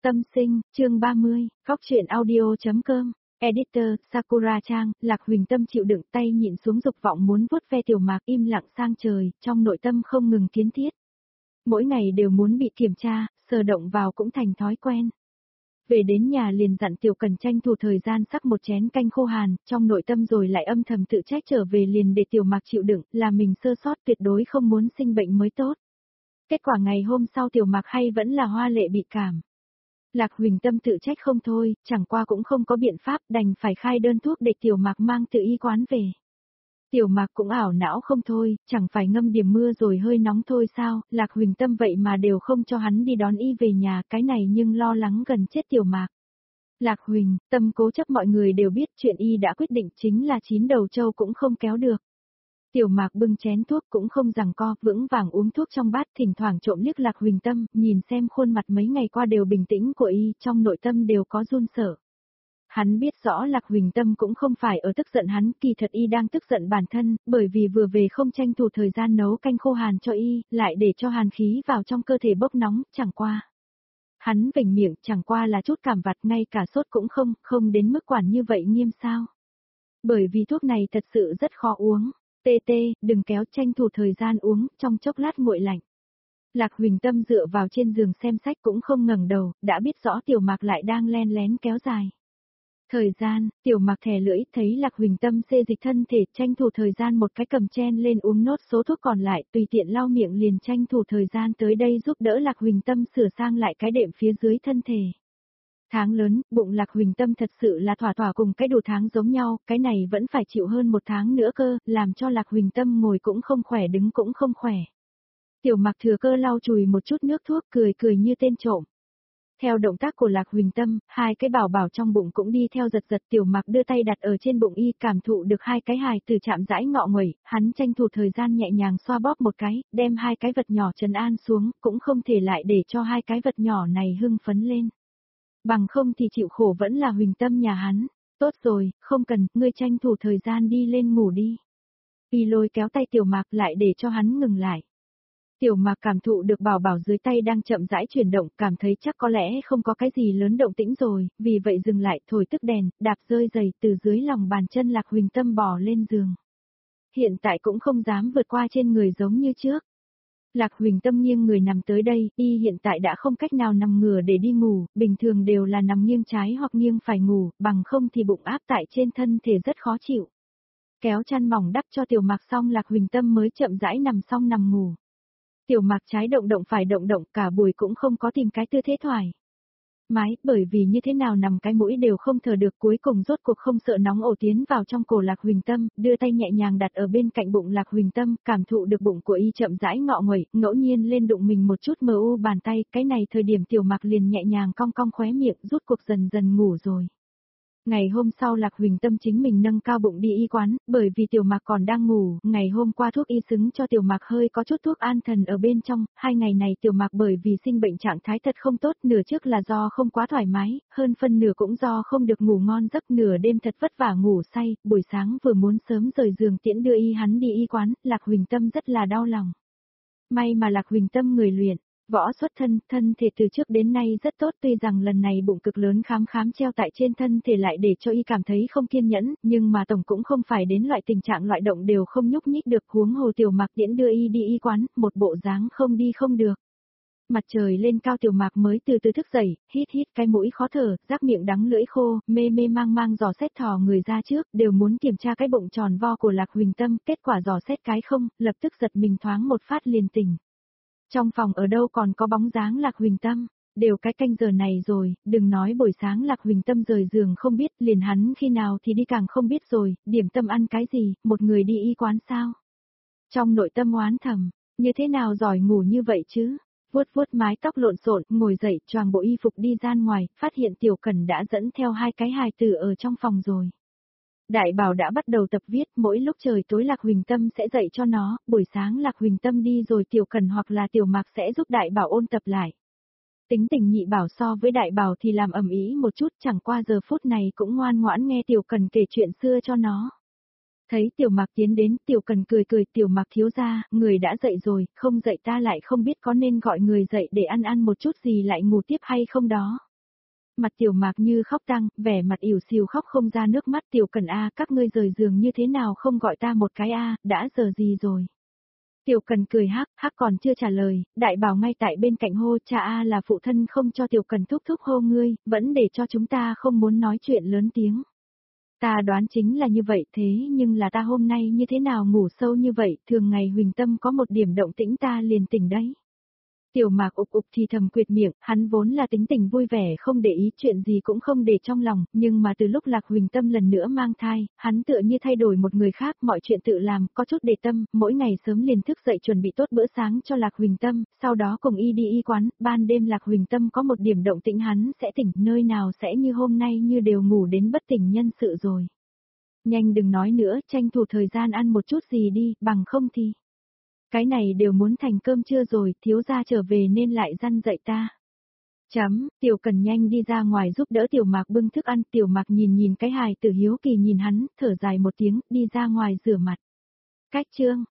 Tâm sinh, chương 30, góc truyện audio.com, editor, Sakura Trang, Lạc Huỳnh Tâm chịu đựng tay nhịn xuống dục vọng muốn vuốt ve Tiểu Mạc im lặng sang trời, trong nội tâm không ngừng kiến thiết. Mỗi ngày đều muốn bị kiểm tra, sờ động vào cũng thành thói quen. Về đến nhà liền dặn Tiểu Cần tranh thủ thời gian sắc một chén canh khô hàn, trong nội tâm rồi lại âm thầm tự trách trở về liền để Tiểu Mạc chịu đựng, là mình sơ sót tuyệt đối không muốn sinh bệnh mới tốt. Kết quả ngày hôm sau Tiểu Mạc hay vẫn là hoa lệ bị cảm. Lạc Huỳnh Tâm tự trách không thôi, chẳng qua cũng không có biện pháp đành phải khai đơn thuốc để Tiểu Mạc mang từ y quán về. Tiểu Mạc cũng ảo não không thôi, chẳng phải ngâm điểm mưa rồi hơi nóng thôi sao, Lạc Huỳnh Tâm vậy mà đều không cho hắn đi đón y về nhà, cái này nhưng lo lắng gần chết Tiểu Mạc. Lạc Huỳnh, Tâm cố chấp mọi người đều biết chuyện y đã quyết định chính là 9 đầu trâu cũng không kéo được. Tiểu Mạc bưng chén thuốc cũng không giằng co, vững vàng uống thuốc trong bát, thỉnh thoảng trộm liếc Lạc Huỳnh Tâm, nhìn xem khuôn mặt mấy ngày qua đều bình tĩnh của y, trong nội tâm đều có run sợ. Hắn biết rõ Lạc Huỳnh Tâm cũng không phải ở tức giận hắn, kỳ thật y đang tức giận bản thân, bởi vì vừa về không tranh thủ thời gian nấu canh khô hàn cho y, lại để cho hàn khí vào trong cơ thể bốc nóng, chẳng qua. Hắn vểnh miệng, chẳng qua là chút cảm vặt, ngay cả sốt cũng không đến mức quản như vậy nghiêm sao. Bởi vì thuốc này thật sự rất khó uống. Tê, đừng kéo, tranh thủ thời gian uống, trong chốc lát nguội lạnh. Lạc Huỳnh Tâm dựa vào trên giường xem sách cũng không ngẩng đầu, đã biết rõ Tiểu Mạc lại đang len lén kéo dài. Thời gian, Tiểu Mạc thè lưỡi, thấy Lạc Huỳnh Tâm xê dịch thân thể, tranh thủ thời gian một cái cầm chen lên uống nốt số thuốc còn lại, tùy tiện lau miệng liền tranh thủ thời gian tới đây giúp đỡ Lạc Huỳnh Tâm sửa sang lại cái đệm phía dưới thân thể. Tháng lớn, bụng Lạc Huỳnh Tâm thật sự là thỏa cùng cái đủ tháng giống nhau, cái này vẫn phải chịu hơn một tháng nữa cơ, làm cho Lạc Huỳnh Tâm ngồi cũng không khỏe đứng cũng không khỏe. Tiểu Mạc thừa cơ lau chùi một chút nước thuốc cười như tên trộm. Theo động tác của Lạc Huỳnh Tâm, hai cái bảo bảo trong bụng cũng đi theo giật Tiểu Mạc đưa tay đặt ở trên bụng y, cảm thụ được hai cái hài từ chạm rãi ngọ nguậy, hắn tranh thủ thời gian nhẹ nhàng xoa bóp một cái, đem hai cái vật nhỏ trấn an xuống, cũng không thể lại để cho hai cái vật nhỏ này hưng phấn lên. Bằng không thì chịu khổ vẫn là Huỳnh Tâm nhà hắn. Tốt rồi, không cần, ngươi tranh thủ thời gian đi lên ngủ đi. Y lôi kéo tay Tiểu Mạc lại để cho hắn ngừng lại. Tiểu Mạc cảm thụ được bảo bảo dưới tay đang chậm rãi chuyển động, cảm thấy chắc có lẽ không có cái gì lớn động tĩnh rồi, vì vậy dừng lại, thổi tức đèn, đạp rơi giày từ dưới lòng bàn chân Lạc Huỳnh Tâm bò lên giường. Hiện tại cũng không dám vượt qua trên người giống như trước. Lạc Huỳnh Tâm nghiêng người nằm tới đây, y hiện tại đã không cách nào nằm ngửa để đi ngủ, bình thường đều là nằm nghiêng trái hoặc nghiêng phải ngủ, bằng không thì bụng áp tại trên thân thể rất khó chịu. Kéo chăn mỏng đắp cho Tiểu Mạc xong Lạc Huỳnh Tâm mới chậm rãi nằm xong nằm ngủ. Tiểu Mạc trái động phải động, cả buổi cũng không có tìm cái tư thế thoải mái, bởi vì như thế nào nằm cái mũi đều không thở được, cuối cùng rốt cuộc không sợ nóng ổ tiến vào trong cổ Lạc Huỳnh Tâm, đưa tay nhẹ nhàng đặt ở bên cạnh bụng Lạc Huỳnh Tâm, cảm thụ được bụng của y chậm rãi ngọ nguậy, ngẫu nhiên lên đụng mình một chút mờ u bàn tay, cái này thời điểm Tiểu Mạc liền nhẹ nhàng cong khóe miệng, rút cuộc dần dần ngủ rồi. Ngày hôm sau Lạc Huỳnh Tâm chính mình nâng cao bụng đi y quán, bởi vì Tiểu Mạc còn đang ngủ, ngày hôm qua thuốc y xứng cho Tiểu Mạc hơi có chút thuốc an thần ở bên trong, 2 ngày này Tiểu Mạc bởi vì sinh bệnh trạng thái thật không tốt, nửa trước là do không quá thoải mái, hơn phân nửa cũng do không được ngủ ngon giấc, nửa đêm thật vất vả ngủ say, buổi sáng vừa muốn sớm rời giường tiễn đưa hắn đi y quán, Lạc Huỳnh Tâm rất là đau lòng. May mà Lạc Huỳnh Tâm người luyện võ xuất thân thể từ trước đến nay rất tốt, tuy rằng lần này bụng cực lớn khám treo tại trên thân thể lại để cho y cảm thấy không kiên nhẫn, nhưng mà tổng cũng không phải đến loại tình trạng loại động đều không nhúc nhích được, huống hồ Tiểu Mạc tiễn đưa y đi y quán, một bộ dáng không đi không được. Mặt trời lên cao Tiểu Mạc mới từ từ thức dậy, hít cái mũi khó thở, rác miệng đắng lưỡi khô, mê mang dò xét thò người ra trước, đều muốn kiểm tra cái bụng tròn vo của Lạc Huỳnh Tâm, kết quả dò xét cái không, lập tức giật mình thoáng một phát liền tỉnh. Trong phòng ở đâu còn có bóng dáng Lạc Huỳnh Tâm, đều cái canh giờ này rồi, đừng nói buổi sáng Lạc Huỳnh Tâm rời giường không biết, liền hắn khi nào thì đi càng không biết rồi, điểm tâm ăn cái gì, một người đi y quán sao. Trong nội tâm oán thầm, như thế nào giỏi ngủ như vậy chứ, vuốt mái tóc lộn xộn, ngồi dậy, choàng bộ y phục đi ra ngoài, phát hiện Tiểu Cần đã dẫn theo hai cái hài tử ở trong phòng rồi. Đại Bảo đã bắt đầu tập viết, mỗi lúc trời tối Lạc Huỳnh Tâm sẽ dạy cho nó, buổi sáng Lạc Huỳnh Tâm đi rồi Tiểu Cần hoặc là Tiểu Mạc sẽ giúp Đại Bảo ôn tập lại. Tính tình Nhị Bảo so với Đại Bảo thì làm ầm ĩ một chút, chẳng qua giờ phút này cũng ngoan ngoãn nghe Tiểu Cần kể chuyện xưa cho nó. Thấy Tiểu Mạc tiến đến, Tiểu Cần cười, Tiểu Mạc thiếu gia, người đã dậy rồi, không dậy ta lại không biết có nên gọi người dậy để ăn một chút gì lại ngủ tiếp hay không đó. mặt Tiểu Mạc như khóc tăng, vẻ mặt ỉu xìu khóc không ra nước mắt. Tiểu Cần a, các ngươi rời giường như thế nào không gọi ta một cái a, đã giờ gì rồi? Tiểu Cần cười hắc, hắc còn chưa trả lời, Đại Bảo ngay tại bên cạnh hô, cha a, là phụ thân không cho Tiểu Cần thúc thúc hô ngươi, vẫn để cho chúng ta không muốn nói chuyện lớn tiếng. Ta đoán chính là như vậy, thế nhưng là ta hôm nay như thế nào ngủ sâu như vậy, thường ngày Huỳnh Tâm có một điểm động tĩnh ta liền tỉnh đấy. Tiểu Mạc ục ục thì thầm quyệt miệng, hắn vốn là tính tình vui vẻ không để ý chuyện gì cũng không để trong lòng, nhưng mà từ lúc Lạc Huỳnh Tâm lần nữa mang thai, hắn tựa như thay đổi một người khác, mọi chuyện tự làm, có chút để tâm, mỗi ngày sớm liền thức dậy chuẩn bị tốt bữa sáng cho Lạc Huỳnh Tâm, sau đó cùng y đi y quán, ban đêm Lạc Huỳnh Tâm có một điểm động tĩnh hắn sẽ tỉnh, nơi nào sẽ như hôm nay như đều ngủ đến bất tỉnh nhân sự rồi. Nhanh đừng nói nữa, tranh thủ thời gian ăn một chút gì đi, bằng không thì... Cái này đều muốn thành cơm trưa rồi, thiếu gia trở về nên lại răn dạy ta. Tiểu Cần nhanh đi ra ngoài giúp đỡ Tiểu Mạc bưng thức ăn, Tiểu Mạc nhìn cái hài tử hiếu kỳ nhìn hắn, thở dài một tiếng, đi ra ngoài rửa mặt. Cách chương.